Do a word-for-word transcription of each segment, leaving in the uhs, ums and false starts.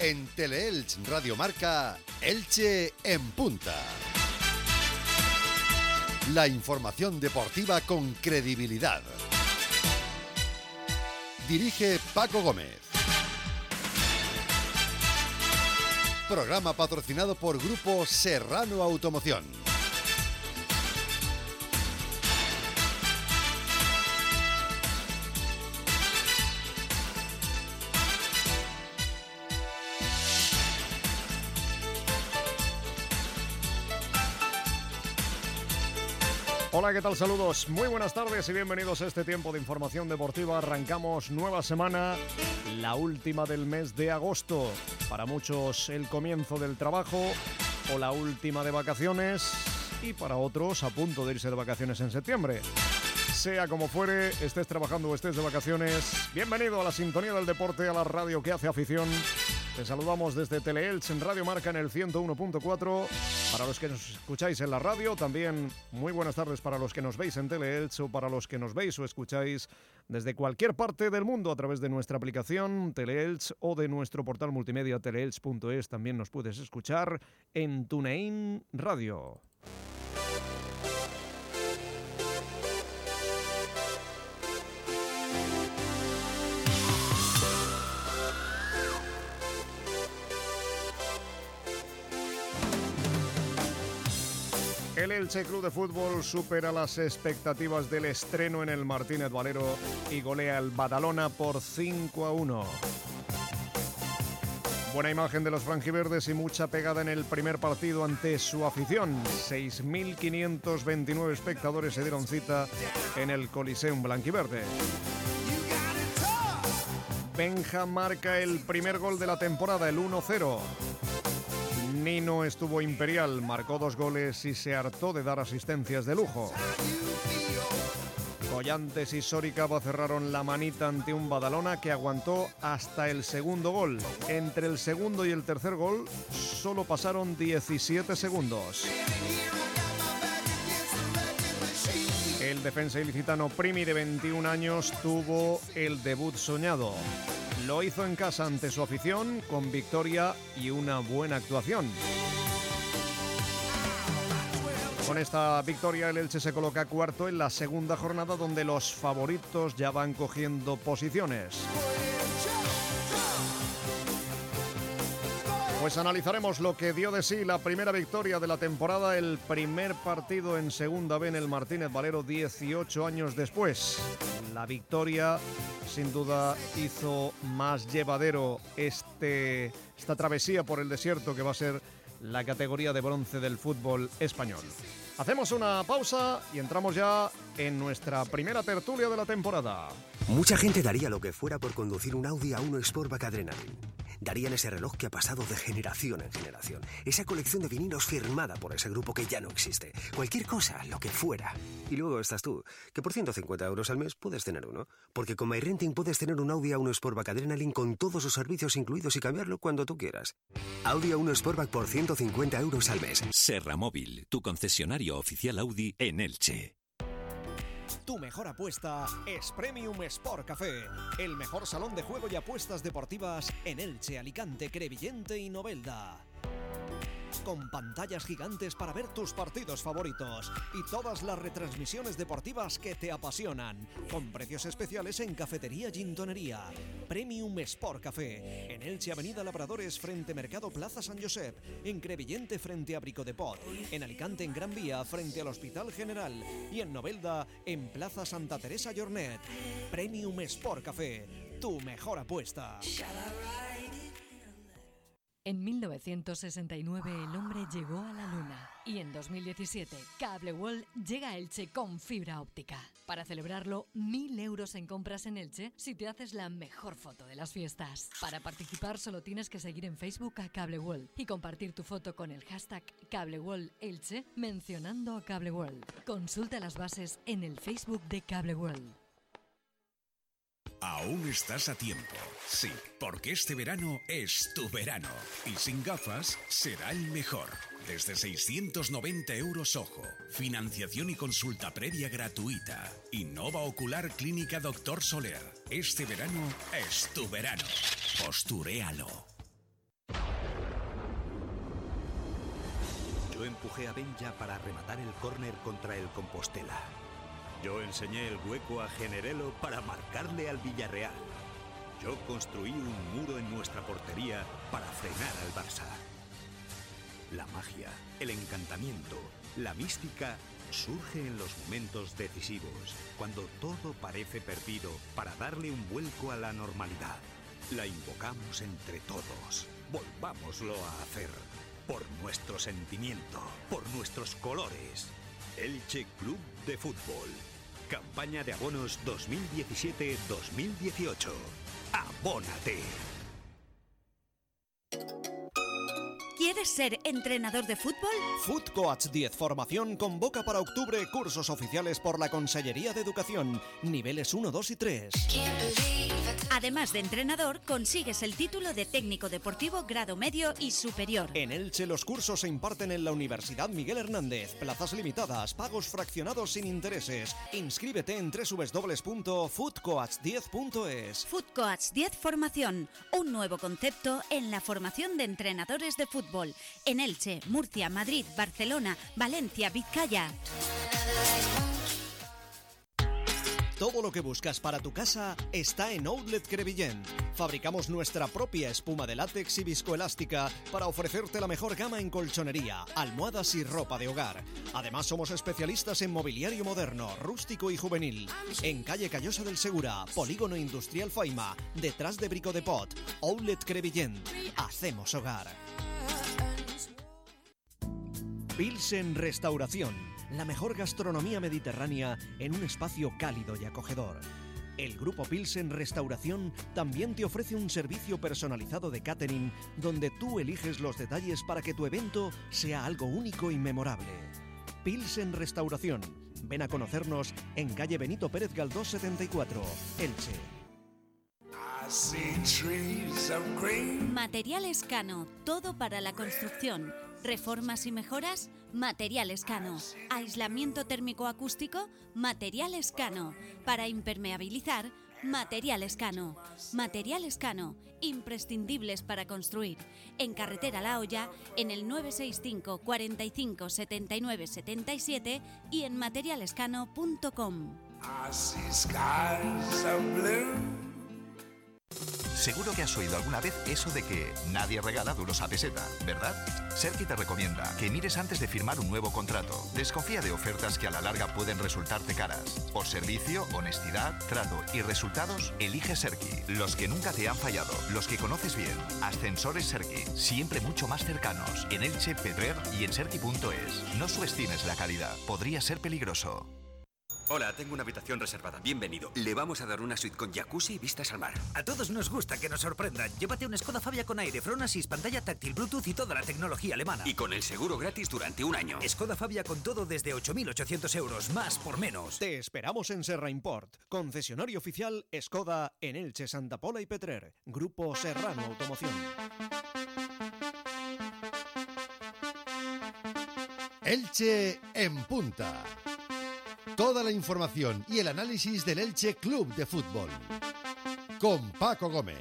En Teleelch Radio Marca, Elche en punta. La información deportiva con credibilidad. Dirige Paco Gómez. Programa patrocinado por Grupo Serrano Automoción. Hola, ¿qué tal? Saludos, muy buenas tardes y bienvenidos a este tiempo de información deportiva. Arrancamos nueva semana, la última del mes de agosto. Para muchos el comienzo del trabajo o la última de vacaciones y para otros a punto de irse de vacaciones en septiembre. Sea como fuere, estés trabajando o estés de vacaciones, bienvenido a la sintonía del deporte, a la radio que hace afición. Te saludamos desde Teleelch en Radio Marca en el ciento uno punto cuatro. Para los que nos escucháis en la radio, también muy buenas tardes para los que nos veis en Teleelch o para los que nos veis o escucháis desde cualquier parte del mundo a través de nuestra aplicación Teleelch o de nuestro portal multimedia teleelch punto es. También nos puedes escuchar en TuneIn Radio. El Elche Club de Fútbol supera las expectativas del estreno en el Martínez Valero y golea al Badalona por cinco a uno. Buena imagen de los franjiverdes y mucha pegada en el primer partido ante su afición. seis mil quinientos veintinueve espectadores se dieron cita en el Coliseum blanquiverde. Benja marca el primer gol de la temporada, el uno cero. Nino estuvo imperial, marcó dos goles y se hartó de dar asistencias de lujo. Collantes y Soricaba cerraron la manita ante un Badalona que aguantó hasta el segundo gol. Entre el segundo y el tercer gol solo pasaron diecisiete segundos. El defensa ilicitano Primi, de veintiún años, tuvo el debut soñado. Lo hizo en casa ante su afición, con victoria y una buena actuación. Con esta victoria el Elche se coloca cuarto en la segunda jornada, donde los favoritos ya van cogiendo posiciones. Pues analizaremos lo que dio de sí la primera victoria de la temporada, el primer partido en Segunda B en el Martínez Valero dieciocho años después. La victoria sin duda hizo más llevadero este, esta travesía por el desierto que va a ser la categoría de bronce del fútbol español. Hacemos una pausa y entramos ya en nuestra primera tertulia de la temporada. Mucha gente daría lo que fuera por conducir un Audi A uno Sportback Adrenaline. Darían ese reloj que ha pasado de generación en generación. Esa colección de vinilos firmada por ese grupo que ya no existe. Cualquier cosa, lo que fuera. Y luego estás tú, que por ciento cincuenta euros al mes puedes tener uno. Porque con MyRenting puedes tener un Audi A uno Sportback Adrenaline con todos sus servicios incluidos y cambiarlo cuando tú quieras. Audi A uno Sportback por ciento cincuenta euros al mes. Serra Móvil, tu concesionario oficial Audi en Elche. Tu mejor apuesta es Premium Sport Café, el mejor salón de juego y apuestas deportivas en Elche, Alicante, Crevillente y Novelda. Con pantallas gigantes para ver tus partidos favoritos y todas las retransmisiones deportivas que te apasionan, con precios especiales en cafetería y gintonería. Premium Sport Café, en Elche, Avenida Labradores frente Mercado Plaza San Josep, en Crevillente frente a Brico de Pot, en Alicante en Gran Vía frente al Hospital General y en Novelda en Plaza Santa Teresa Llornet. Premium Sport Café, tu mejor apuesta. En mil novecientos sesenta y nueve el hombre llegó a la luna y en dos mil diecisiete Cable World llega a Elche con fibra óptica. Para celebrarlo, mil euros en compras en Elche si te haces la mejor foto de las fiestas. Para participar solo tienes que seguir en Facebook a Cable World y compartir tu foto con el hashtag Cable World Elche mencionando a Cable World. Consulta las bases en el Facebook de Cable World. Aún estás a tiempo, sí, porque este verano es tu verano. Y sin gafas será el mejor. Desde seiscientos noventa euros ojo. Financiación y consulta previa gratuita. Innova Ocular Clínica Doctor Soler. Este verano es tu verano. Posturéalo. Yo empujé a Benja para rematar el córner contra el Compostela. Yo enseñé el hueco a Generelo para marcarle al Villarreal. Yo construí un muro en nuestra portería para frenar al Barça. La magia, el encantamiento, la mística surge en los momentos decisivos, cuando todo parece perdido, para darle un vuelco a la normalidad. La invocamos entre todos. Volvámoslo a hacer. Por nuestro sentimiento, por nuestros colores. Elche Club de Fútbol. Campaña de abonos dos mil diecisiete dos mil dieciocho. ¡Abónate! ¿Quieres ser entrenador de fútbol? Food Coach diez Formación convoca para octubre cursos oficiales por la Consellería de Educación, niveles uno, dos y tres. Además de entrenador, consigues el título de técnico deportivo grado medio y superior. En Elche los cursos se imparten en la Universidad Miguel Hernández. Plazas limitadas, pagos fraccionados sin intereses. Inscríbete en doble u doble u doble u punto food coach diez punto es. Food Coach diez Formación, un nuevo concepto en la formación de entrenadores de fútbol. En Elche, Murcia, Madrid, Barcelona, Valencia, Vizcaya. Todo lo que buscas para tu casa está en Outlet Crevillent. Fabricamos nuestra propia espuma de látex y viscoelástica para ofrecerte la mejor gama en colchonería, almohadas y ropa de hogar. Además, somos especialistas en mobiliario moderno, rústico y juvenil. En calle Callosa del Segura, Polígono Industrial Faima, detrás de Brico de Pot. Outlet Crevillent. Hacemos hogar. Pilsen Restauración, la mejor gastronomía mediterránea en un espacio cálido y acogedor. El Grupo Pilsen Restauración también te ofrece un servicio personalizado de catering donde tú eliges los detalles para que tu evento sea algo único y memorable. Pilsen Restauración. Ven a conocernos en calle Benito Pérez Galdós setenta y cuatro, Elche. Materiales Cano, todo para la construcción. Reformas y mejoras, Materiales Cano. Aislamiento térmico acústico, Materiales Cano. Para impermeabilizar, Materiales Cano. Materiales Cano, imprescindibles para construir. En Carretera La Hoya, en el nueve seis cinco, cuarenta y cinco, setenta y nueve, setenta y siete y en materialescano punto com. Seguro que has oído alguna vez eso de que nadie regala duros a peseta, ¿verdad? Serki te recomienda que mires antes de firmar un nuevo contrato. Desconfía de ofertas que a la larga pueden resultarte caras. Por servicio, honestidad, trato y resultados, elige Serki. Los que nunca te han fallado, los que conoces bien. Ascensores Serki, siempre mucho más cercanos. En Elche, Petrer y en serki punto es. No subestimes la calidad, podría ser peligroso. Hola, tengo una habitación reservada. Bienvenido. Le vamos a dar una suite con jacuzzi y vistas al mar. A todos nos gusta que nos sorprendan. Llévate un Skoda Fabia con aire, Front Assist, pantalla táctil, Bluetooth y toda la tecnología alemana. Y con el seguro gratis durante un año. Skoda Fabia con todo desde ocho mil ochocientos euros, más por menos. Te esperamos en Serra Import, concesionario oficial Skoda en Elche, Santa Pola y Petrer. Grupo Serrano Automoción. Elche en punta. Toda la información y el análisis del Elche Club de Fútbol. Con Paco Gómez.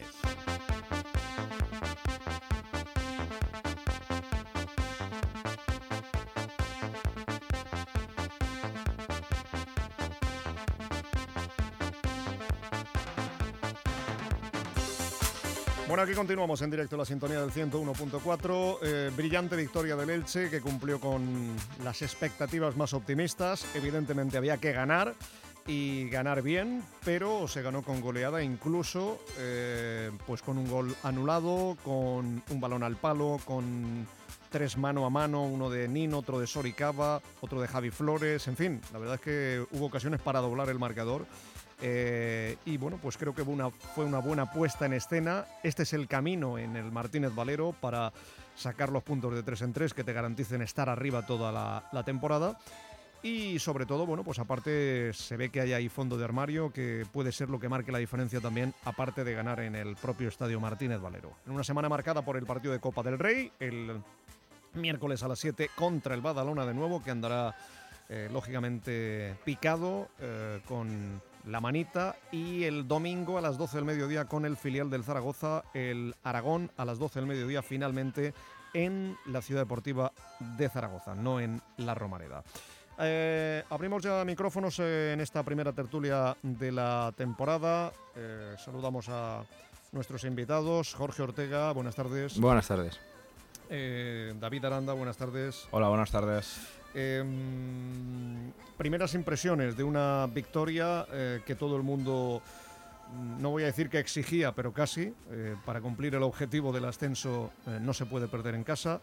Bueno, aquí continuamos en directo la sintonía del ciento uno punto cuatro. Eh, brillante victoria del Elche que cumplió con las expectativas más optimistas. Evidentemente había que ganar y ganar bien, pero se ganó con goleada, incluso eh, pues con un gol anulado, con un balón al palo, con tres mano a mano, uno de Nino, otro de Soricaba, otro de Javi Flores. En fin, la verdad es que hubo ocasiones para doblar el marcador. Eh, y bueno, pues creo que fue una, fue una buena puesta en escena. Este es el camino en el Martínez Valero para sacar los puntos de tres en tres que te garanticen estar arriba toda la, la temporada. Y sobre todo, bueno, pues aparte se ve que hay ahí fondo de armario que puede ser lo que marque la diferencia también, aparte de ganar en el propio estadio Martínez Valero. En una semana marcada por el partido de Copa del Rey, el miércoles a las siete contra el Badalona de nuevo, que andará eh, lógicamente picado eh, con la manita, y el domingo a las doce del mediodía con el filial del Zaragoza, el Aragón, a las doce del mediodía finalmente en la Ciudad Deportiva de Zaragoza, no en La Romareda. Eh, abrimos ya micrófonos en esta primera tertulia de la temporada. Eh, saludamos a nuestros invitados. Jorge Ortega, buenas tardes. Buenas tardes. Eh, David Aranda, buenas tardes. Hola, buenas tardes. Eh, primeras impresiones de una victoria eh, que todo el mundo, no voy a decir que exigía, pero casi, eh, para cumplir el objetivo del ascenso eh, no se puede perder en casa.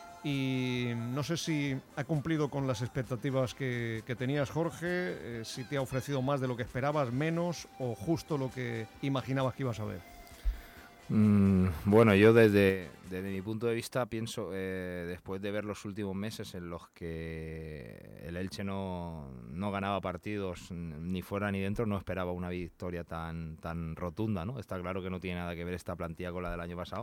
Y no sé si ha cumplido con las expectativas que, que tenías, Jorge, eh, si te ha ofrecido más de lo que esperabas, menos o justo lo que imaginabas que ibas a ver. Mm, bueno, yo desde, desde mi punto de vista pienso, eh, después de ver los últimos meses en los que el Elche no, no ganaba partidos ni fuera ni dentro, no esperaba una victoria tan, tan rotunda, ¿no? Está claro que no tiene nada que ver esta plantilla con la del año pasado,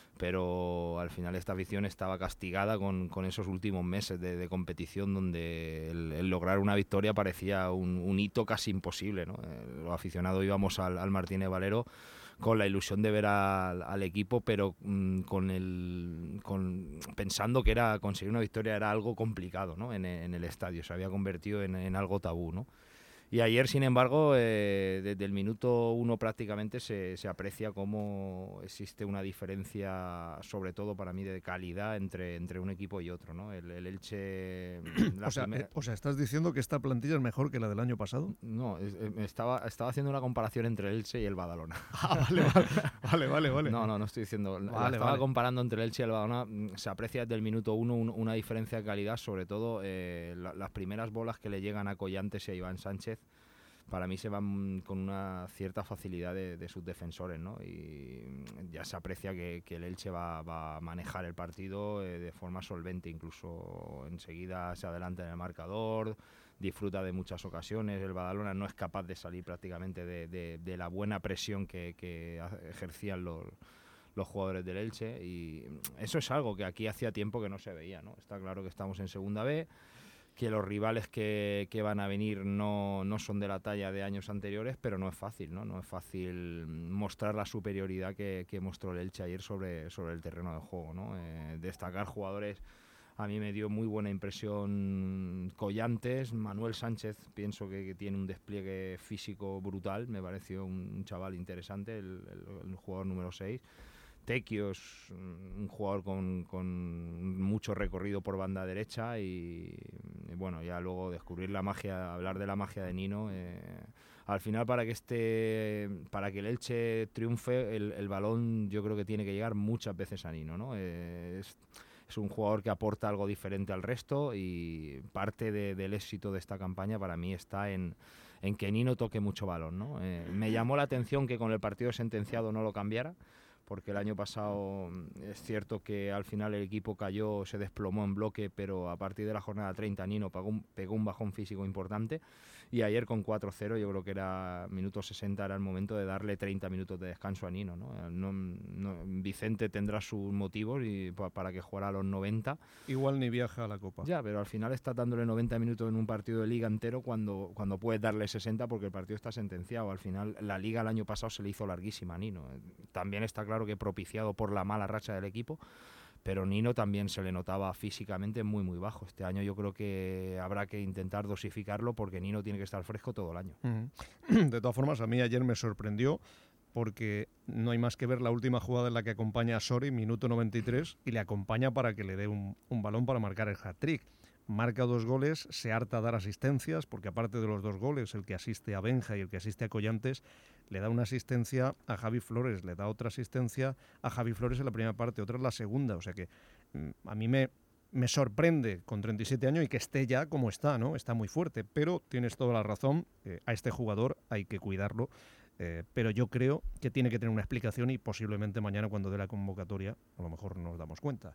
pero al final esta afición estaba castigada con, con esos últimos meses de, de competición donde el, el lograr una victoria parecía un, un hito casi imposible, ¿no? Eh, los aficionados íbamos al, al Martínez Valero con la ilusión de ver al, al equipo, pero mmm, con el con, pensando que era conseguir una victoria era algo complicado, ¿no? en, en el estadio, se había convertido en, en algo tabú, ¿no? Y ayer, sin embargo, eh, desde el minuto uno prácticamente se, se aprecia cómo existe una diferencia, sobre todo para mí, de calidad entre, entre un equipo y otro, ¿no? El, el Elche... La o, sea, primera... eh, o sea, ¿estás diciendo que esta plantilla es mejor que la del año pasado? No, es, eh, estaba, estaba haciendo una comparación entre el Elche y el Badalona. Ah, vale, vale, vale, vale, vale. No, no, no estoy diciendo... Vale, la estaba vale. comparando entre el Elche y el Badalona. Se aprecia desde el minuto uno un, una diferencia de calidad, sobre todo eh, la, las primeras bolas que le llegan a Collantes y a Iván Sánchez, para mí se van con una cierta facilidad de, de sus defensores, ¿no? Y ya se aprecia que, que el Elche va, va a manejar el partido eh, de forma solvente, incluso enseguida se adelanta en el marcador, disfruta de muchas ocasiones. El Badalona no es capaz de salir prácticamente de, de, de la buena presión que, que ejercían los, los jugadores del Elche, y eso es algo que aquí hacía tiempo que no se veía, ¿no? Está claro que estamos en Segunda B, que los rivales que, que van a venir no, no son de la talla de años anteriores, pero no es fácil, ¿no? No es fácil mostrar la superioridad que, que mostró el Elche ayer sobre, sobre el terreno de juego, ¿no? Eh, destacar jugadores, a mí me dio muy buena impresión Collantes, Manuel Sánchez, pienso que, que tiene un despliegue físico brutal, me pareció un, un chaval interesante, el, el, el jugador número seis. Tequio es un jugador con, con mucho recorrido por banda derecha y, y bueno, ya luego descubrir la magia, hablar de la magia de Nino. Eh, al final, para que este, para que el Elche triunfe, el, el balón yo creo que tiene que llegar muchas veces a Nino, ¿no? Eh, es, es un jugador que aporta algo diferente al resto y parte de, del éxito de esta campaña para mí está en, en que Nino toque mucho balón, ¿no? Eh, me llamó la atención que con el partido sentenciado no lo cambiara, porque el año pasado es cierto que al final el equipo cayó, se desplomó en bloque, pero a partir de la jornada treinta Nino pegó un, pegó un bajón físico importante, y ayer con cuatro cero yo creo que era minuto sesenta, era el momento de darle treinta minutos de descanso a Nino, ¿no? No, no, Vicente tendrá sus motivos y pa, para que jugara a los noventa. Igual ni viaja a la Copa. Ya, pero al final está dándole noventa minutos en un partido de Liga entero cuando, cuando puedes darle sesenta porque el partido está sentenciado. Al final la Liga el año pasado se le hizo larguísima a Nino. También está claro que propiciado por la mala racha del equipo, pero Nino también se le notaba físicamente muy muy bajo. Este año yo creo que habrá que intentar dosificarlo porque Nino tiene que estar fresco todo el año. Uh-huh. De todas formas, a mí ayer me sorprendió porque no hay más que ver la última jugada en la que acompaña a Sori, minuto noventa y tres, y le acompaña para que le dé un, un balón para marcar el hat-trick. Marca dos goles, se harta a dar asistencias, porque aparte de los dos goles, el que asiste a Benja y el que asiste a Collantes, le da una asistencia a Javi Flores, le da otra asistencia a Javi Flores en la primera parte, otra en la segunda. O sea que a mí me, me sorprende con treinta y siete años y que esté ya como está, ¿no? Está muy fuerte, pero tienes toda la razón, eh, a este jugador hay que cuidarlo, eh, pero yo creo que tiene que tener una explicación y posiblemente mañana cuando dé la convocatoria a lo mejor nos damos cuenta.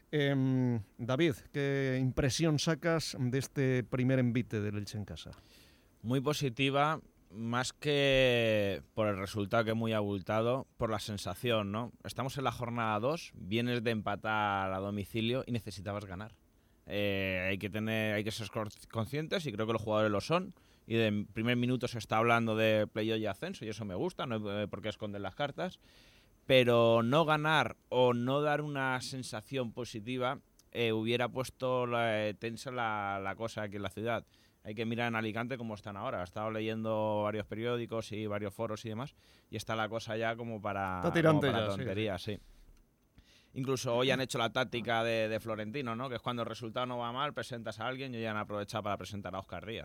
Eh, David, ¿qué impresión sacas de este primer envite del Elche en casa? Muy positiva, más que por el resultado que es muy abultado, por la sensación, ¿no? Estamos en la jornada dos, vienes de empatar a domicilio y necesitabas ganar. Eh, hay que tener, hay que ser conscientes y creo que los jugadores lo son. Y de primer minuto se está hablando de playoff y ascenso y eso me gusta, no hay por qué esconder las cartas. pero no ganar o no dar una sensación positiva eh, hubiera puesto la, eh, tensa la, la cosa aquí en la ciudad. Hay que mirar en Alicante cómo están ahora. He estado leyendo varios periódicos y varios foros y demás, y está la cosa ya como para, está tirante como para ya, tonterías, sí. sí. Incluso hoy han hecho la táctica de, de Florentino, ¿no? Que es cuando el resultado no va mal, presentas a alguien, y hoy han aprovechado para presentar a Óscar Díaz.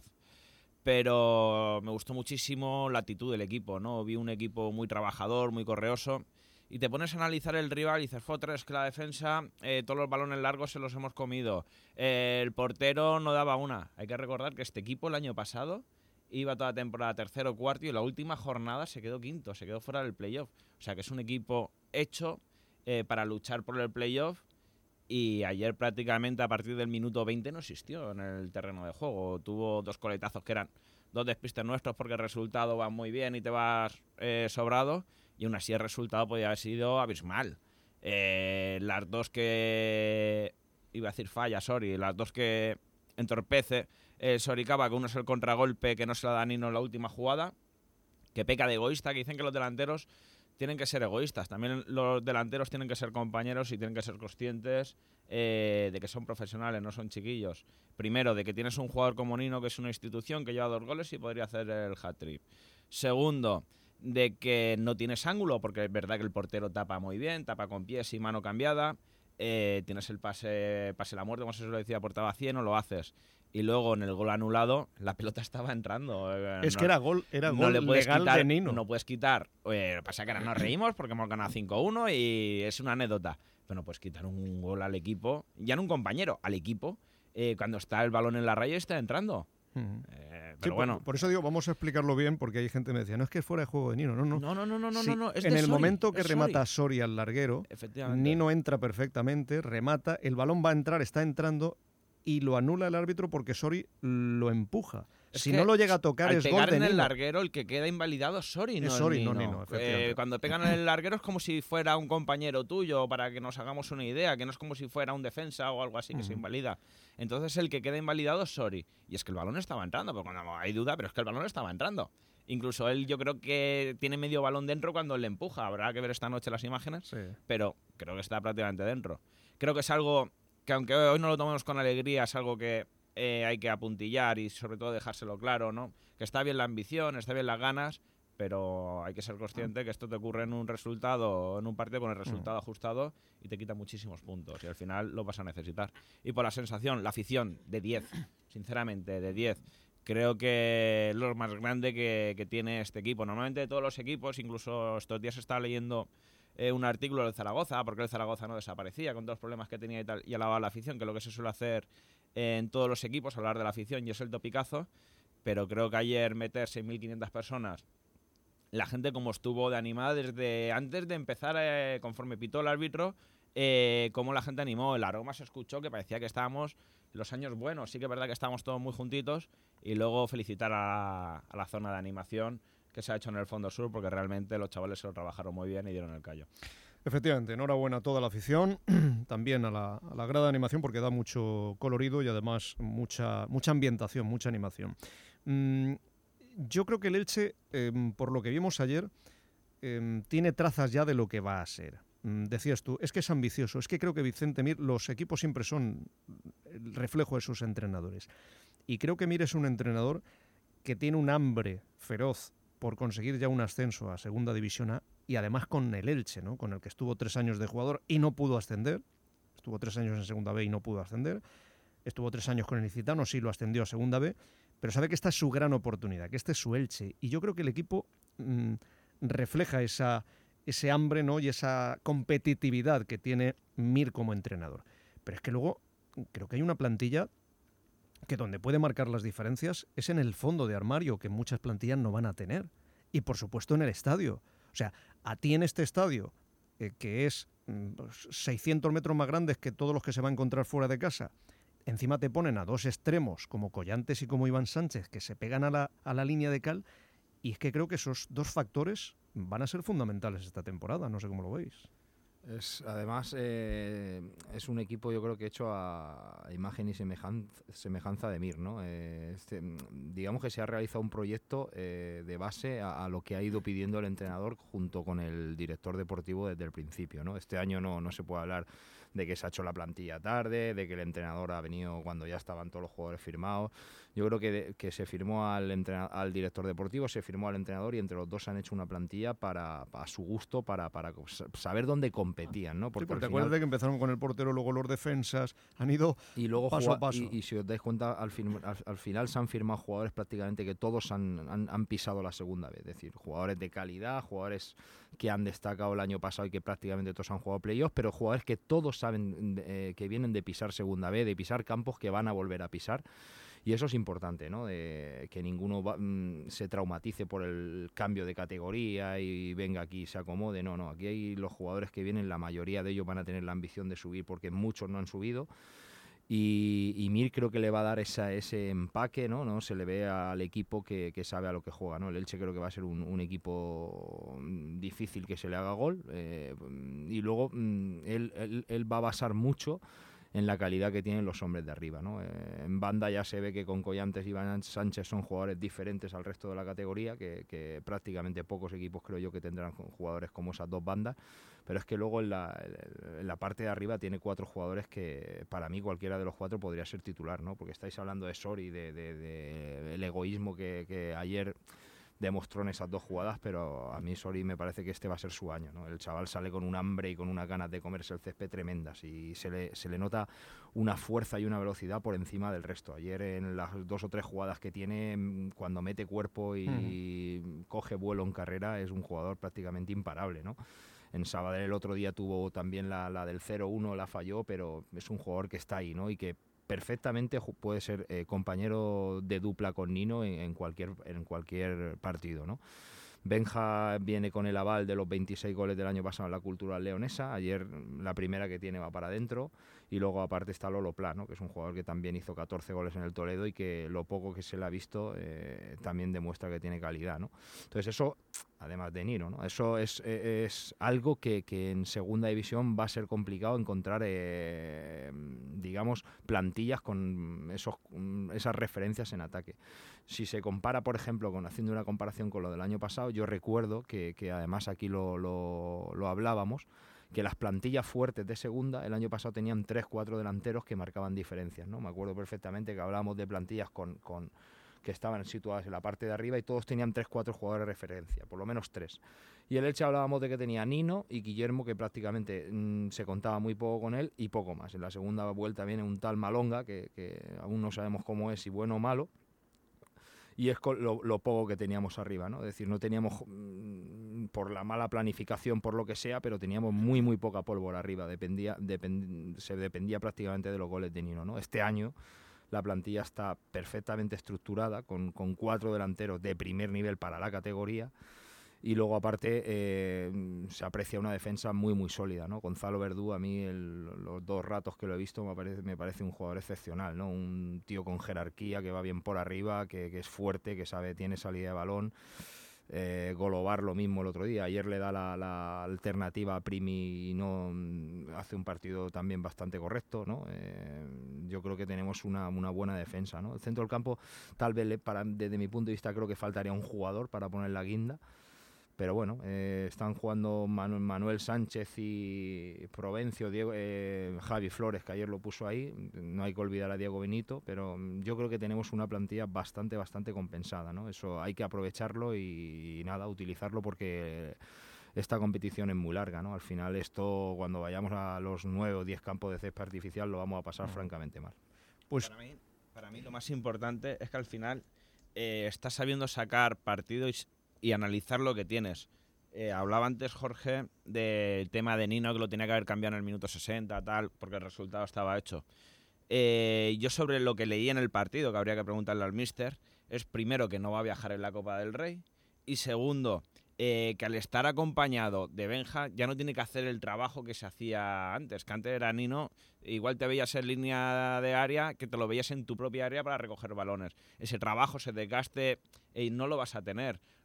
Pero me gustó muchísimo la actitud del equipo, ¿no? Vi un equipo muy trabajador, muy correoso, y te pones a analizar el rival y dices, fotres, que la defensa, eh, todos los balones largos se los hemos comido, eh, el portero no daba una. Hay que recordar que este equipo el año pasado iba toda la temporada tercero, cuarto, y en la última jornada se quedó quinto, se quedó fuera del playoff. O sea que es un equipo hecho eh, para luchar por el playoff, y ayer prácticamente a partir del minuto veinte no existió en el terreno de juego. Tuvo dos coletazos que eran dos despistes nuestros porque el resultado va muy bien y te vas eh, sobrado, y aún así el resultado podía haber sido abismal. Eh, las dos que... iba a decir falla, sorry, las dos que entorpece eh, Soricaba, que uno es el contragolpe que no se la da Nino en la última jugada, que peca de egoísta, que dicen que los delanteros tienen que ser egoístas. También los delanteros tienen que ser compañeros y tienen que ser conscientes eh, de que son profesionales, no son chiquillos. Primero, de que tienes un jugador como Nino, que es una institución, que lleva dos goles y podría hacer el hat-trick. Segundo, de que no tienes ángulo, porque es verdad que el portero tapa muy bien, tapa con pies y mano cambiada. Eh, tienes el pase pase la muerte, como se lo decía, puerta vacía, no lo haces. Y luego en el gol anulado la pelota estaba entrando. Es no, que era gol, era no gol le puedes legal quitar, de Nino. No puedes quitar. Eh, lo que pasa es que ahora nos reímos porque hemos ganado cinco uno y es una anécdota. Pero no puedes quitar un gol al equipo, ya no un compañero, al equipo, eh, cuando está el balón en la raya y está entrando. Uh-huh. Eh, pero sí, bueno. Por, por eso digo, vamos a explicarlo bien, porque hay gente que me decía, no es que es fuera de juego de Nino. No, no, no, no, no, no, sí, no, no es en de el Sori, momento que es remata Sori. Sori al larguero, Nino entra perfectamente, remata, el balón va a entrar, está entrando, y lo anula el árbitro porque Sori lo empuja. Es si que no lo llega a tocar al es pegar gol de en Nino. el larguero, el que queda invalidado es Sori, no es Sori, Nino. no Nino, efectivamente. Eh, cuando pegan en el larguero es como si fuera un compañero tuyo, para que nos hagamos una idea, que no es como si fuera un defensa o algo así que uh-huh. se invalida. Entonces el que queda invalidado es Sori. Y es que el balón estaba entrando, porque cuando hay duda, pero es que el balón estaba entrando. Incluso él, yo creo que tiene medio balón dentro cuando le empuja. Habrá que ver esta noche las imágenes, sí. Pero creo que está prácticamente dentro. Creo que es algo que, aunque hoy no lo tomemos con alegría, es algo que eh, hay que apuntillar y sobre todo dejárselo claro, ¿no? Que está bien la ambición, está bien las ganas, pero hay que ser consciente que esto te ocurre en un resultado, en un partido con el resultado ajustado, y te quita muchísimos puntos y al final lo vas a necesitar. Y por la sensación, la afición de diez, sinceramente, de diez. Creo que es lo más grande que, que tiene este equipo. Normalmente de todos los equipos, incluso estos días estaba leyendo eh, un artículo del Zaragoza, porque el Zaragoza no desaparecía con todos los problemas que tenía y tal, y alababa la afición, que es lo que se suele hacer en todos los equipos, hablar de la afición, y es el topicazo. Pero creo que ayer meter seis mil quinientas personas, la gente como estuvo de animada desde antes de empezar, eh, conforme pitó el árbitro, eh, cómo la gente animó, el aroma se escuchó, que parecía que estábamos en los años buenos. Sí que es verdad que estábamos todos muy juntitos, y luego felicitar a, a la zona de animación que se ha hecho en el Fondo Sur, porque realmente los chavales se lo trabajaron muy bien y dieron el callo. Efectivamente, enhorabuena a toda la afición, también a la, a la grada de animación, porque da mucho colorido y además mucha, mucha ambientación, mucha animación. Mm, yo creo que el Elche, eh, por lo que vimos ayer, eh, tiene trazas ya de lo que va a ser. Mm, decías tú, es que es ambicioso, es que creo que Vicente Mir, los equipos siempre son el reflejo de sus entrenadores. Y creo que Mir es un entrenador que tiene un hambre feroz por conseguir ya un ascenso a Segunda División A, y además con el Elche, ¿no? Con el que estuvo tres años de jugador y no pudo ascender. Estuvo tres años en Segunda B y no pudo ascender. Estuvo tres años con el Licitano, sí lo ascendió a Segunda B, pero sabe que esta es su gran oportunidad, que este es su Elche. Y yo creo que el equipo mmm, refleja esa, ese hambre, ¿no? Y esa competitividad que tiene Mir como entrenador. Pero es que luego creo que hay una plantilla que donde puede marcar las diferencias es en el fondo de armario, que muchas plantillas no van a tener. Y por supuesto en el estadio. O sea, a ti en este estadio, eh, que es mm, seiscientos metros más grandes que todos los que se va a encontrar fuera de casa, encima te ponen a dos extremos como Collantes y como Iván Sánchez, que se pegan a la, a la línea de cal, y es que creo que esos dos factores van a ser fundamentales esta temporada, no sé cómo lo veis. Es, además, eh, es un equipo, yo creo que hecho a, a imagen y semejanza, semejanza de Mir, ¿no? Eh, este, digamos que se ha realizado un proyecto eh, de base a, a lo que ha ido pidiendo el entrenador junto con el director deportivo desde el principio, ¿no? Este año no, no se puede hablar de que se ha hecho la plantilla tarde, de que el entrenador ha venido cuando ya estaban todos los jugadores firmados. Yo creo que, de, que se firmó al, al director deportivo, se firmó al entrenador y entre los dos han hecho una plantilla para, a su gusto para, para saber dónde competían, ¿no? Porque, sí, porque al final, acuérdate que empezaron con el portero, luego los defensas, han ido y luego paso juega, a paso. Y, y si os dais cuenta, al, fin, al, al final se han firmado jugadores prácticamente que todos han, han, han pisado la segunda vez, es decir, jugadores de calidad, jugadores que han destacado el año pasado y que prácticamente todos han jugado playoffs, pero jugadores que todos saben eh, que vienen de pisar segunda vez, de pisar campos que van a volver a pisar. Y eso es importante, ¿no? De que ninguno va, mmm, se traumatice por el cambio de categoría y venga aquí y se acomode. No, no, aquí hay los jugadores que vienen, la mayoría de ellos van a tener la ambición de subir porque muchos no han subido. Y, y Mir creo que le va a dar esa, ese empaque, ¿no? ¿no? Se le ve al equipo que, que sabe a lo que juega, ¿no? El Elche creo que va a ser un, un equipo difícil que se le haga gol. Eh, y luego mmm, él, él, él va a basar mucho en la calidad que tienen los hombres de arriba, ¿no? Eh, en banda ya se ve que con Collantes y Iván Sánchez son jugadores diferentes al resto de la categoría, que, que prácticamente pocos equipos creo yo que tendrán jugadores como esas dos bandas, pero es que luego en la, en la parte de arriba tiene cuatro jugadores que para mí cualquiera de los cuatro podría ser titular, ¿no? Porque estáis hablando de Sori, de, de, de el egoísmo que, que ayer demostró en esas dos jugadas, pero a mí Sori me parece que este va a ser su año, ¿no? El chaval sale con un hambre y con unas ganas de comerse el césped tremendas y se le, se le nota una fuerza y una velocidad por encima del resto. Ayer en las dos o tres jugadas que tiene, cuando mete cuerpo y uh-huh. coge vuelo en carrera, es un jugador prácticamente imparable, ¿no? En Sabadell el otro día tuvo también la, la del cero uno, la falló, pero es un jugador que está ahí, ¿no? Y que perfectamente puede ser eh, compañero de dupla con Nino en, en cualquier en cualquier partido, ¿no? Benja viene con el aval de los veintiséis goles del año pasado en la Cultural Leonesa. Ayer la primera que tiene va para adentro. Y luego aparte está Lolo Pla, ¿no? Que es un jugador que también hizo catorce goles en el Toledo y que lo poco que se le ha visto eh, también demuestra que tiene calidad, ¿no? Entonces eso, además de Nino, ¿no? Eso es, es algo que, que en segunda división va a ser complicado encontrar, eh, digamos, plantillas con esos, esas referencias en ataque. Si se compara, por ejemplo, con haciendo una comparación con lo del año pasado, yo recuerdo que, que además aquí lo, lo, lo hablábamos, que las plantillas fuertes de segunda el año pasado tenían tres, cuatro delanteros que marcaban diferencias, ¿no? Me acuerdo perfectamente que hablábamos de plantillas con, con que estaban situadas en la parte de arriba y todos tenían tres, cuatro jugadores de referencia, por lo menos tres. Y el Elche hablábamos de que tenía Nino y Guillermo, que prácticamente mmm, se contaba muy poco con él y poco más. En la segunda vuelta viene un tal Malonga, que, que aún no sabemos cómo es, si bueno o malo, y es lo, lo poco que teníamos arriba, ¿no? Es decir, no teníamos, mmm, por la mala planificación, por lo que sea, pero teníamos muy, muy poca pólvora arriba, dependía, depend, se dependía prácticamente de los goles de Nino, ¿no? Este año la plantilla está perfectamente estructurada, con, con cuatro delanteros de primer nivel para la categoría, y luego aparte eh, se aprecia una defensa muy muy sólida, ¿no? Gonzalo Verdú, a mí el, los dos ratos que lo he visto me parece, me parece un jugador excepcional, ¿no? Un tío con jerarquía, que va bien por arriba, que, que es fuerte, que sabe, tiene salida de balón. Eh, Golobar lo mismo el otro día, ayer le da la, la alternativa a Primi y no hace un partido también bastante correcto, ¿no? Eh, yo creo que tenemos una, una buena defensa, ¿no? El centro del campo, tal vez para, desde mi punto de vista, creo que faltaría un jugador para poner la guinda. Pero bueno, eh, están jugando Manu- Manuel Sánchez y Provencio, Diego, eh, Javi Flores, que ayer lo puso ahí. No hay que olvidar a Diego Benito, pero yo creo que tenemos una plantilla bastante, bastante compensada, ¿no? Eso hay que aprovecharlo y, y nada, utilizarlo porque esta competición es muy larga, ¿no? Al final esto, cuando vayamos a los nueve o diez campos de césped artificial, lo vamos a pasar mm. francamente mal. Pues para mí, para mí lo más importante es que al final eh, estás sabiendo sacar partido y y analizar lo que tienes. Eh, hablaba antes Jorge del tema de Nino, que lo tenía que haber cambiado en el minuto sesenta, tal, porque el resultado estaba hecho. Eh, yo sobre lo que leí en el partido, que habría que preguntarle al míster, es primero que no va a viajar en la Copa del Rey y segundo, eh, que al estar acompañado de Benja ya no tiene que hacer el trabajo que se hacía antes, que antes era Nino, igual te veías en línea de área, que te lo veías en tu propia área para recoger balones. Ese trabajo, ese desgaste, eh, no lo vas a tener.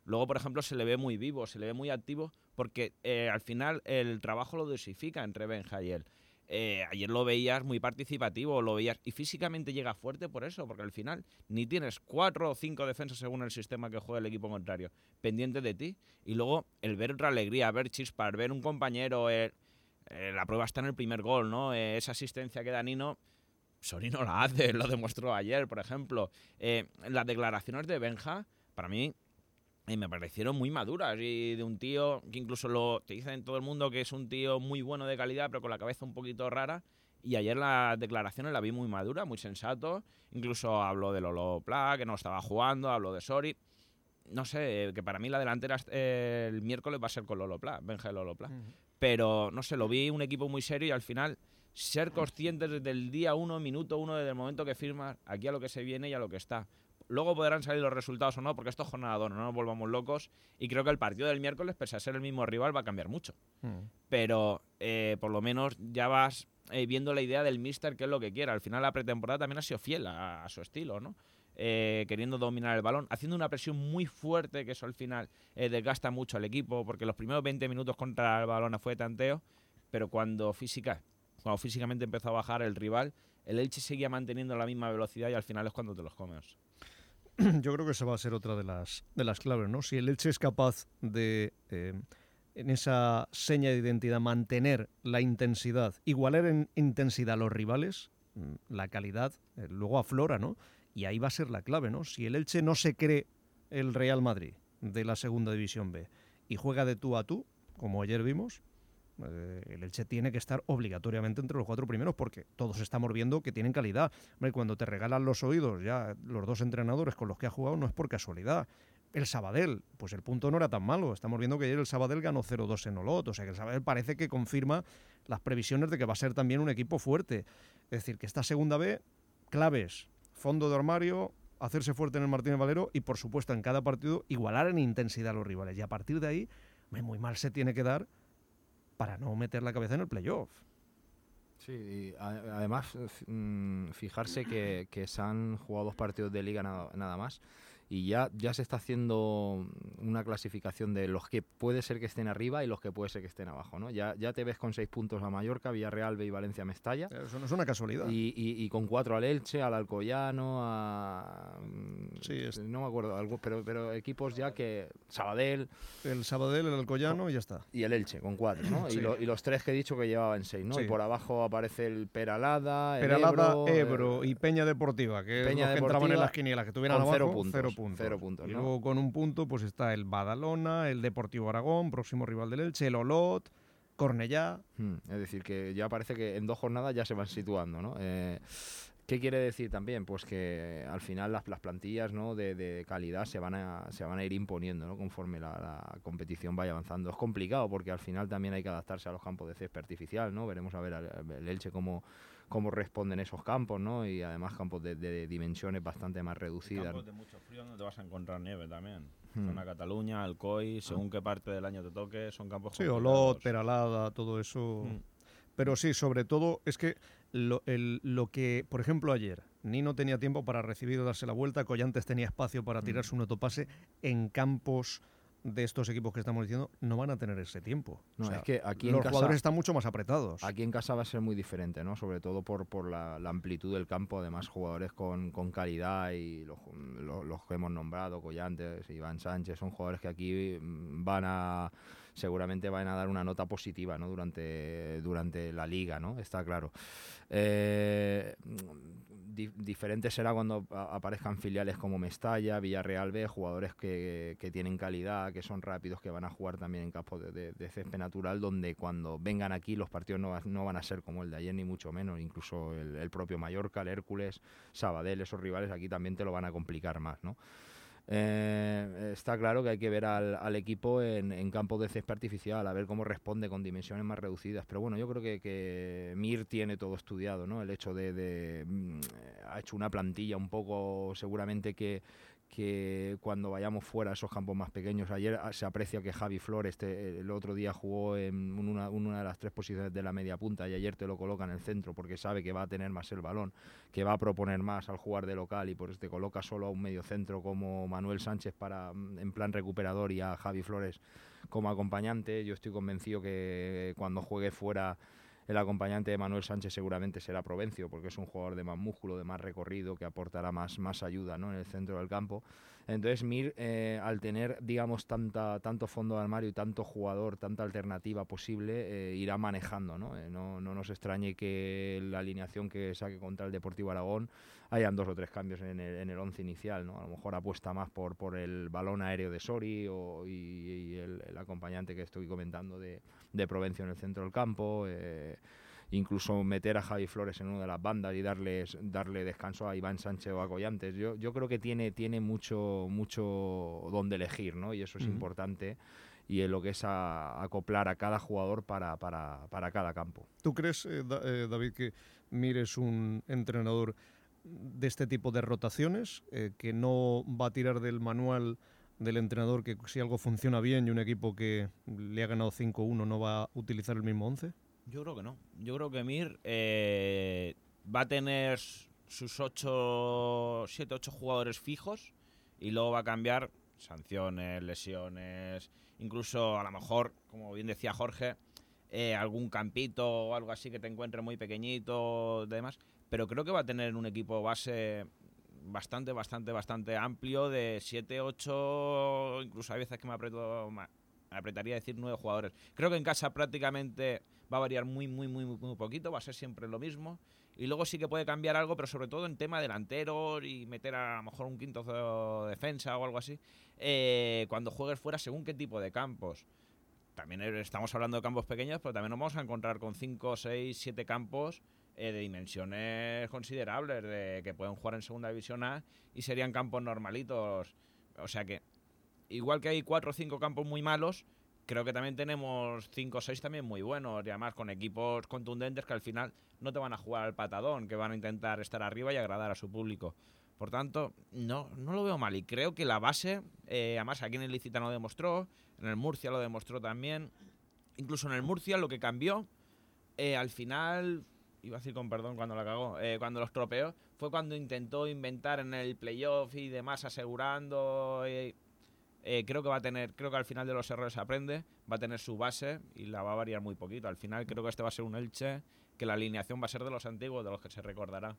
Luego, por ejemplo, se le ve muy vivo, se le ve muy activo, porque eh, al final el trabajo lo dosifica entre Benja y él. Eh, ayer lo veías muy participativo, lo veías y físicamente llega fuerte por eso, porque al final ni tienes cuatro o cinco defensas según el sistema que juega el equipo contrario, pendientes de ti. Y luego el ver otra alegría, ver chispas, ver un compañero, eh, eh, la prueba está en el primer gol, ¿no? Eh, esa asistencia que da Nino, Sori no la hace, lo demostró ayer, por ejemplo. Eh, las declaraciones de Benja, para mí, y me parecieron muy maduras y de un tío que incluso lo te dicen todo el mundo que es un tío muy bueno de calidad pero con la cabeza un poquito rara, y ayer las declaraciones la vi muy madura, muy sensato, incluso habló de Lolo Pla, que no estaba jugando, habló de Sori, no sé, que para mí la delantera eh, el miércoles va a ser con Lolo Pla, Benja y Lolo Pla, uh-huh. Pero no sé, lo vi un equipo muy serio y al final ser conscientes desde el día uno, minuto uno, desde el momento que firmas aquí a lo que se viene y a lo que está. Luego podrán salir los resultados o no, porque esto es jornada dos, no nos volvamos locos. Y creo que el partido del miércoles, pese a ser el mismo rival, va a cambiar mucho. Mm. Pero eh, por lo menos ya vas eh, viendo la idea del míster, qué es lo que quiera. Al final la pretemporada también ha sido fiel a, a su estilo, ¿no? Eh, queriendo dominar el balón, haciendo una presión muy fuerte, que eso al final eh, desgasta mucho al equipo, porque los primeros veinte minutos contra el balón fue de tanteo, pero cuando, física, cuando físicamente empezó a bajar el rival, el Elche seguía manteniendo la misma velocidad y al final es cuando te los comes. Yo creo que esa va a ser otra de las, de las claves, ¿no? Si el Elche es capaz de, eh, en esa seña de identidad, mantener la intensidad, igualar en intensidad a los rivales, la calidad eh, luego aflora, ¿no? Y ahí va a ser la clave, ¿no? Si el Elche no se cree el Real Madrid de la Segunda División B y juega de tú a tú, como ayer vimos, eh, el Elche tiene que estar obligatoriamente entre los cuatro primeros, porque todos estamos viendo que tienen calidad. Hombre, cuando te regalan los oídos ya los dos entrenadores con los que ha jugado, no es por casualidad. El Sabadell, pues el punto no era tan malo. Estamos viendo que ayer el Sabadell ganó cero dos en Olot, o sea que el Sabadell parece que confirma las previsiones de que va a ser también un equipo fuerte. Es decir, que esta Segunda B, claves, fondo de armario, hacerse fuerte en el Martínez Valero y, por supuesto, en cada partido igualar en intensidad a los rivales. Y a partir de ahí, muy mal se tiene que dar para no meter la cabeza en el playoff. Sí, y además, fijarse que, que se han jugado dos partidos de Liga nada, nada más. Y ya, ya se está haciendo una clasificación de los que puede ser que estén arriba y los que puede ser que estén abajo, ¿no? Ya, ya te ves con seis puntos a Mallorca, Villarreal B y Valencia Mestalla. Eso no es una casualidad. Y, y, y con cuatro al Elche, al Alcoyano, a... Sí, es... no me acuerdo, algo, pero, pero equipos ya que... Sabadell. El Sabadell, el Alcoyano y ya está. Y el Elche, con cuatro, ¿no? Sí. Y, lo, y los tres que he dicho que llevaban seis, ¿no? Sí. Y por abajo aparece el Peralada, el Peralada, Ebro, Ebro y Peña Deportiva, que Peña es los que entraban en las quinielas, que tuvieran abajo cero puntos. Cero puntos. Cero puntos, y ¿no? luego con un punto pues está el Badalona, el Deportivo Aragón, próximo rival del Elche, el Olot, Cornellá. Hmm, es decir, que ya parece que en dos jornadas ya se van situando, ¿no? Eh, ¿Qué quiere decir también? Pues que al final las, las plantillas, ¿no? de, de calidad se van a se van a ir imponiendo, ¿no? Conforme la, la competición vaya avanzando. Es complicado porque al final también hay que adaptarse a los campos de césped artificial, ¿no? Veremos a ver el Elche cómo cómo responden esos campos, ¿no? Y además campos de, de dimensiones bastante más reducidas. Campos de mucho frío donde te vas a encontrar nieve también. Hmm. Zona Cataluña, Alcoy, según qué parte del año te toque, son campos Sí, Olot, Peralada, todo eso. Hmm. Pero sí, sobre todo es que lo, el, lo que, por ejemplo, ayer Nino tenía tiempo para recibir o darse la vuelta, Collantes tenía espacio para tirarse un autopase en campos de estos equipos que estamos diciendo, no van a tener ese tiempo. No, o sea, es que aquí los en casa, jugadores están mucho más apretados. Aquí en casa va a ser muy diferente, ¿no? Sobre todo por, por la, la amplitud del campo, además jugadores con, con calidad y los, los, los que hemos nombrado, Collantes, Iván Sánchez, son jugadores que aquí van a seguramente van a dar una nota positiva, ¿no? durante, durante la liga, ¿no? Está claro. Eh, di, diferente será cuando aparezcan filiales como Mestalla, Villarreal B, jugadores que, que tienen calidad, que son rápidos, que van a jugar también en campos de, de, de césped natural, donde cuando vengan aquí los partidos no, va, no van a ser como el de ayer, ni mucho menos. Incluso el, el propio Mallorca, el Hércules, Sabadell, esos rivales aquí también te lo van a complicar más, ¿no? Eh, está claro que hay que ver al, al equipo en, en campos de césped artificial, a ver cómo responde con dimensiones más reducidas. Pero bueno, yo creo que, que Mir tiene todo estudiado, ¿no? El hecho de, de ha hecho una plantilla un poco seguramente que que cuando vayamos fuera a esos campos más pequeños, ayer se aprecia que Javi Flores te, el otro día jugó en una, una de las tres posiciones de la media punta y ayer te lo coloca en el centro porque sabe que va a tener más el balón, que va a proponer más al jugar de local y por eso te coloca solo a un medio centro como Manuel Sánchez para en plan recuperador y a Javi Flores como acompañante. Yo estoy convencido que cuando juegue fuera el acompañante de Manuel Sánchez seguramente será Provencio, porque es un jugador de más músculo, de más recorrido, que aportará más, más ayuda, ¿no?, en el centro del campo. Entonces Mir, eh, al tener, digamos, tanta, tanto fondo de armario y tanto jugador, tanta alternativa posible, eh, irá manejando, ¿no? Eh, no, no nos extrañe que la alineación que saque contra el Deportivo Aragón hayan dos o tres cambios en el, en el once inicial, ¿no? A lo mejor apuesta más por, por el balón aéreo de Sori o, y, y el, el acompañante que estoy comentando de, de Provencio en el centro del campo, eh, incluso meter a Javi Flores en una de las bandas y darles, darle descanso a Iván Sánchez o a Collantes. Yo, yo creo que tiene, tiene mucho, mucho donde elegir, ¿no? Y eso es uh-huh. importante, y en lo que es a, acoplar a cada jugador para, para, para cada campo. ¿Tú crees, eh, da, eh, David, que Mir es un entrenador de este tipo de rotaciones, eh, que no va a tirar del manual del entrenador, que si algo funciona bien y un equipo que le ha ganado cinco uno no va a utilizar el mismo once? Yo creo que no. Yo creo que Mir eh, va a tener sus ocho, siete, ocho jugadores fijos y luego va a cambiar sanciones, lesiones, incluso a lo mejor, como bien decía Jorge, eh, algún campito o algo así que te encuentre muy pequeñito, demás. Pero creo que va a tener un equipo base bastante, bastante, bastante amplio de siete, ocho, incluso hay veces que me aprieto, me apretaría decir nueve jugadores. Creo que en casa prácticamente va a variar muy, muy, muy, muy poquito, va a ser siempre lo mismo. Y luego sí que puede cambiar algo, pero sobre todo en tema delantero y meter a, a lo mejor un quinto de defensa o algo así, eh, cuando juegues fuera según qué tipo de campos. También estamos hablando de campos pequeños, pero también nos vamos a encontrar con cinco, seis, siete campos eh, de dimensiones considerables, de que pueden jugar en segunda división A y serían campos normalitos. O sea que, igual que hay cuatro o cinco campos muy malos, creo que también tenemos cinco o seis también muy buenos, y además con equipos contundentes que al final no te van a jugar al patadón, que van a intentar estar arriba y agradar a su público. Por tanto, no, no lo veo mal, y creo que la base, eh, además aquí en el Licitano lo demostró, en el Murcia lo demostró también, incluso en el Murcia lo que cambió, eh, al final, iba a decir con perdón cuando la cagó, eh, cuando los tropeó, fue cuando intentó inventar en el playoff y demás asegurando... Eh, Eh, creo que va a tener, creo que al final de los errores aprende, va a tener su base y la va a variar muy poquito. Al final creo que este va a ser un Elche que la alineación va a ser de los antiguos, de los que se recordará.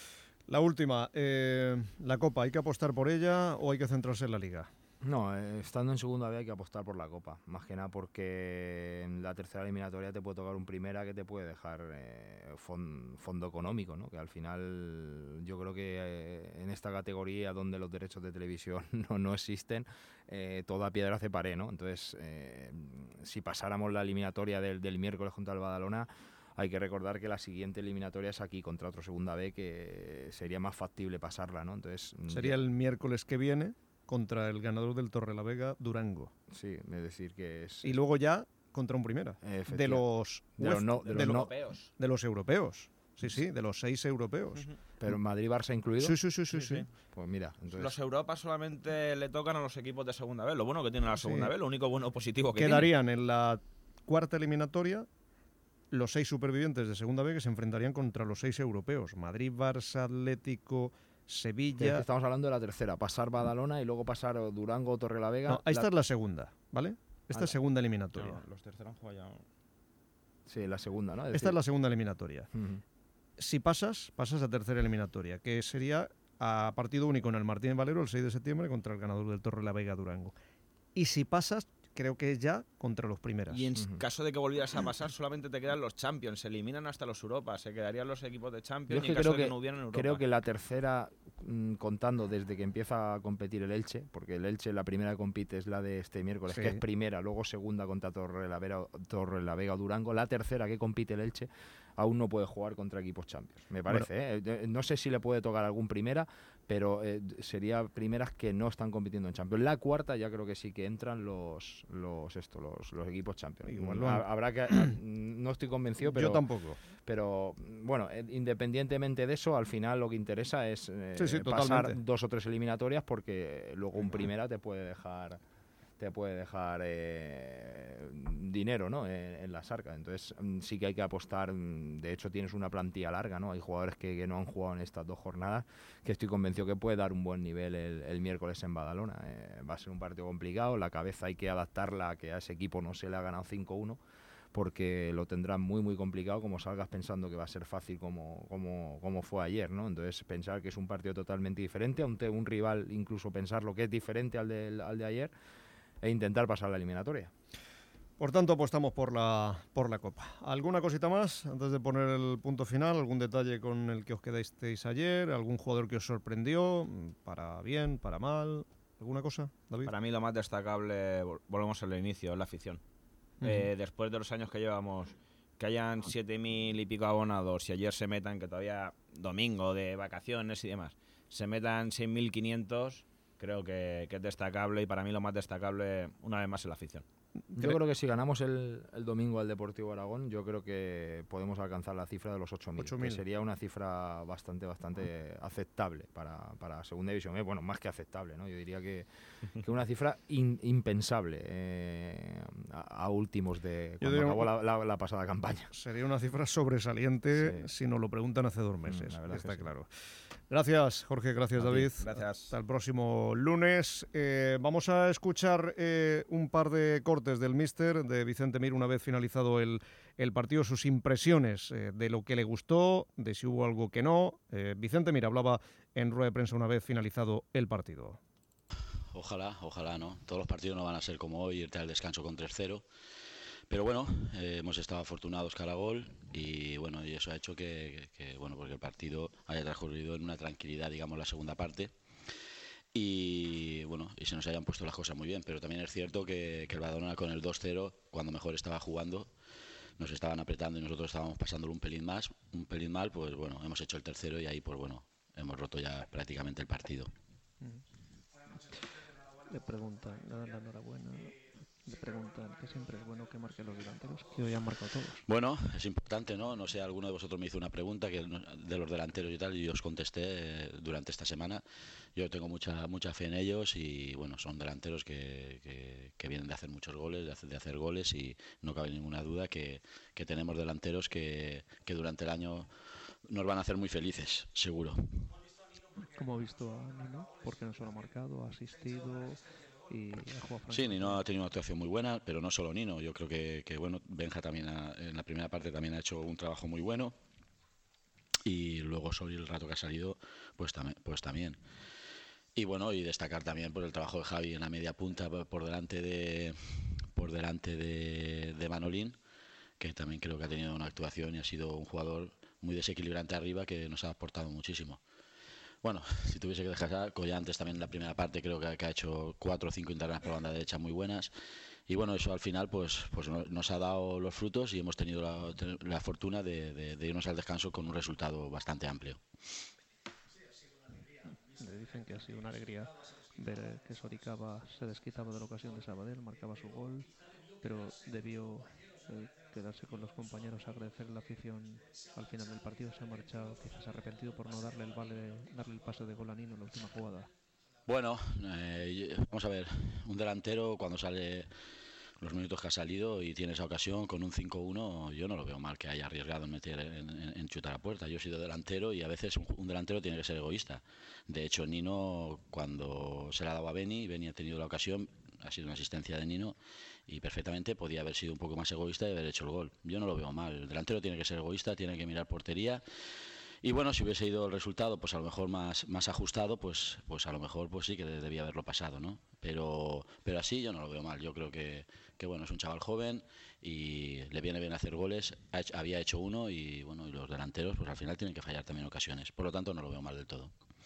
La última, eh, la Copa, ¿hay que apostar por ella o hay que centrarse en la Liga? No, eh, estando en segunda B hay que apostar por la Copa, más que nada porque en la tercera eliminatoria te puede tocar un primera que te puede dejar eh, fond, fondo económico, ¿no? Que al final yo creo que eh, en esta categoría donde los derechos de televisión no, no existen, eh, toda piedra hace pared, ¿no? Entonces, eh, si pasáramos la eliminatoria del, del miércoles contra el Badalona, hay que recordar que la siguiente eliminatoria es aquí contra otro segunda B, que sería más factible pasarla, ¿no? Entonces sería el miércoles que viene contra el ganador del Torrelavega, Durango. Sí, es decir que es... Y luego ya contra un primera. De los, de los, no, de de los lo, europeos. De los europeos. Sí, sí, de los seis europeos. Uh-huh. ¿Pero Madrid-Barça incluido? Sí, sí, sí, sí, sí, sí. Pues mira, entonces... Los Europas solamente le tocan a los equipos de segunda B. Lo bueno que tiene la segunda sí. B, lo único bueno positivo que Quedarían tiene. en la cuarta eliminatoria los seis supervivientes de segunda B que se enfrentarían contra los seis europeos. Madrid, Barça, Atlético... Sevilla... Estamos hablando de la tercera, pasar Badalona y luego pasar Durango, Torrelavega... No, esta la... es la segunda, ¿vale? Esta ah, es segunda eliminatoria. No, los terceros han jugado ya... Sí, la segunda, ¿no? Es esta decir... es la segunda eliminatoria. Uh-huh. Si pasas, pasas a tercera eliminatoria, que sería a partido único en el Martínez Valero el seis de septiembre contra el ganador del Torrelavega, Durango. Y si pasas, creo que es ya contra los primeras. Y en uh-huh. caso de que volvieras a pasar, solamente te quedan los Champions, se eliminan hasta los Europas, se quedarían los equipos de Champions. Yo y en creo caso que, de que no hubieran Europa. Creo que la tercera, mmm, contando desde que empieza a competir el Elche, porque el Elche la primera que compite es la de este miércoles, sí. que es primera, luego segunda contra Torrelavega, Torrelavega o Durango, la tercera que compite el Elche, aún no puede jugar contra equipos Champions, me parece. Bueno. ¿eh? No sé si le puede tocar algún primera, pero eh, sería primeras que no están compitiendo en Champions. La cuarta ya creo que sí que entran los los esto, los, los equipos Champions. Igual, habrá que no estoy convencido, pero yo tampoco. Pero bueno, independientemente de eso, al final lo que interesa es eh, sí, sí, pasar totalmente. dos o tres eliminatorias, porque luego un primera te puede dejar te puede dejar eh, dinero, ¿no? en, en las arcas. Entonces sí que hay que apostar. De hecho tienes una plantilla larga, ¿no? Hay jugadores que, que no han jugado en estas dos jornadas, que estoy convencido que puede dar un buen nivel el, el miércoles en Badalona. Eh, va a ser un partido complicado, la cabeza hay que adaptarla a que a ese equipo no se le ha ganado cinco uno, porque lo tendrán muy muy complicado, como salgas pensando que va a ser fácil como, como, como fue ayer, ¿no? Entonces pensar que es un partido totalmente diferente, un, un rival incluso pensar lo que es diferente al de, al de ayer, e intentar pasar la eliminatoria. Por tanto, apostamos por la, por la Copa. ¿Alguna cosita más antes de poner el punto final? ¿Algún detalle con el que os quedasteis ayer? ¿Algún jugador que os sorprendió? ¿Para bien, para mal? ¿Alguna cosa, David? Para mí lo más destacable, volvemos al inicio, es la afición. Uh-huh. Eh, después de los años que llevamos, que hayan siete mil y pico abonados y ayer se metan, que todavía domingo de vacaciones y demás, se metan seis mil quinientos, creo que, que es destacable, y para mí lo más destacable, una vez más, es la afición. Yo creo que si ganamos el, el domingo al Deportivo Aragón, yo creo que podemos alcanzar la cifra de los ocho mil, que sería una cifra bastante bastante aceptable para, para segunda división. Eh, bueno, más que aceptable, ¿no? Yo diría que, que una cifra in, impensable eh, a, a últimos de cuando digo, acabó la, la, la pasada campaña. Sería una cifra sobresaliente, sí, si nos lo preguntan hace dos meses, mm, la verdad está que sí. Claro. Gracias, Jorge, gracias, David. Gracias. Hasta el próximo lunes. Eh, vamos a escuchar eh, un par de cortes del míster, de Vicente Mir, una vez finalizado el, el partido, sus impresiones eh, de lo que le gustó, de si hubo algo que no. Eh, Vicente Mir hablaba en rueda de prensa una vez finalizado el partido. Ojalá, ojalá, ¿no? Todos los partidos no van a ser como hoy, irte al descanso con tres cero. Pero bueno, eh, hemos estado afortunados cara a gol, y bueno, y eso ha hecho que, que, que bueno, porque el partido haya transcurrido en una tranquilidad, digamos, la segunda parte, y bueno, y se nos hayan puesto las cosas muy bien. Pero también es cierto que, que el Badalona con el dos cero, cuando mejor estaba jugando, nos estaban apretando y nosotros estábamos pasándolo un pelín más, un pelín mal, pues bueno, hemos hecho el tercero y ahí pues bueno, hemos roto ya prácticamente el partido. Le preguntan, le dan la enhorabuena. Le preguntan que siempre es bueno que marquen los delanteros, que hoy han marcado todos. Bueno, es importante, ¿no? No sé, alguno de vosotros me hizo una pregunta que de los delanteros y tal, y yo os contesté eh, durante esta semana. Yo tengo mucha mucha fe en ellos, y bueno, son delanteros que, que, que vienen de hacer muchos goles, de hacer, de hacer goles, y no cabe ninguna duda que, que tenemos delanteros que, que durante el año nos van a hacer muy felices, seguro. ¿Cómo ha visto a Nino? Porque no solo ha marcado, ha asistido... Y sí, Nino ha tenido una actuación muy buena, pero no solo Nino. Yo creo que, que bueno, Benja también ha, en la primera parte también ha hecho un trabajo muy bueno, y luego Soli, el rato que ha salido, pues, tam pues también. Y bueno, y destacar también por el trabajo de Javi en la media punta, por delante de por delante de, de Manolín, que también creo que ha tenido una actuación y ha sido un jugador muy desequilibrante arriba, que nos ha aportado muchísimo. Bueno, si tuviese que dejar, Collantes también en la primera parte creo que, que ha hecho cuatro o cinco internas por banda derecha muy buenas, y bueno, eso al final pues, pues nos ha dado los frutos, y hemos tenido la, la fortuna de, de, de irnos al descanso con un resultado bastante amplio. Le dicen que ha sido una alegría ver que Soricaba se desquitaba de la ocasión de Sabadell, marcaba su gol, pero debió eh, quedarse con los compañeros, agradecer la afición al final del partido. Se ha marchado quizás arrepentido por no darle el vale, darle el pase de gol a Nino en la última jugada. Bueno, eh, vamos a ver, un delantero cuando sale los minutos que ha salido y tiene esa ocasión con un cinco uno, yo no lo veo mal que haya arriesgado en meter en, en, en chutar a puerta. Yo he sido delantero, y a veces un, un delantero tiene que ser egoísta. De hecho, Nino, cuando se la ha dado a Beni, Beni ha tenido la ocasión, ha sido una asistencia de Nino, y perfectamente podía haber sido un poco más egoísta y haber hecho el gol. Yo no lo veo mal. El delantero tiene que ser egoísta, tiene que mirar portería. Y bueno, si hubiese ido el resultado, pues a lo mejor más, más ajustado, pues, pues a lo mejor pues sí que debía haberlo pasado, ¿no? Pero, pero así yo no lo veo mal. Yo creo que, que bueno, es un chaval joven y le viene bien hacer goles. Ha hecho, había hecho uno, y bueno, y los delanteros pues al final tienen que fallar también ocasiones. Por lo tanto, no lo veo mal del todo.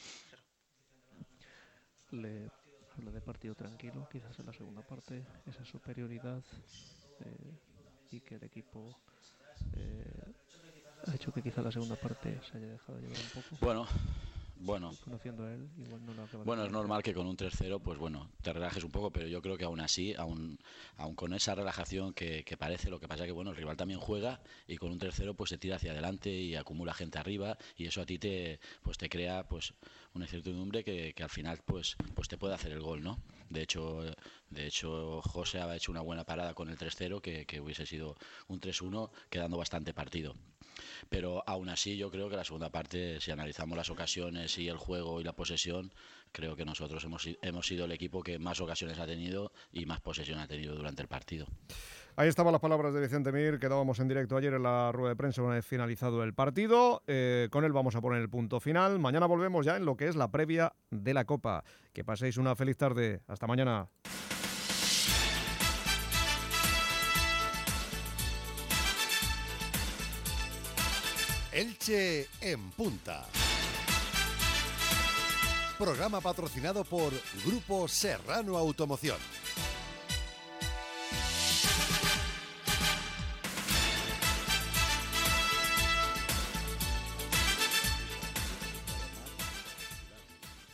Le habla de partido tranquilo, quizás en la segunda parte, esa superioridad eh, y que el equipo... Eh, ha hecho que quizá la segunda parte se haya dejado llevar un poco. Bueno, bueno. Conociendo a él, igual no lo acaba. Bueno, es normal que con un tres cero, pues bueno, te relajes un poco, pero yo creo que aún así, aún, aún con esa relajación que, que parece, lo que pasa que bueno, el rival también juega y con un tres cero pues se tira hacia adelante y acumula gente arriba y eso a ti te pues te crea pues una incertidumbre que, que al final pues pues te puede hacer el gol, ¿no? De hecho, de hecho José ha hecho una buena parada con el tres cero que, que hubiese sido un tres uno quedando bastante partido. Pero aún así yo creo que la segunda parte, si analizamos las ocasiones y el juego y la posesión, creo que nosotros hemos, hemos sido el equipo que más ocasiones ha tenido y más posesión ha tenido durante el partido. Ahí estaban las palabras de Vicente Mir, quedábamos en directo ayer en la rueda de prensa una vez finalizado el partido. Eh, con él vamos a poner el punto final. Mañana volvemos ya en lo que es la previa de la Copa. Que paséis una feliz tarde. Hasta mañana. Elche en Punta. Programa patrocinado por Grupo Serrano Automoción.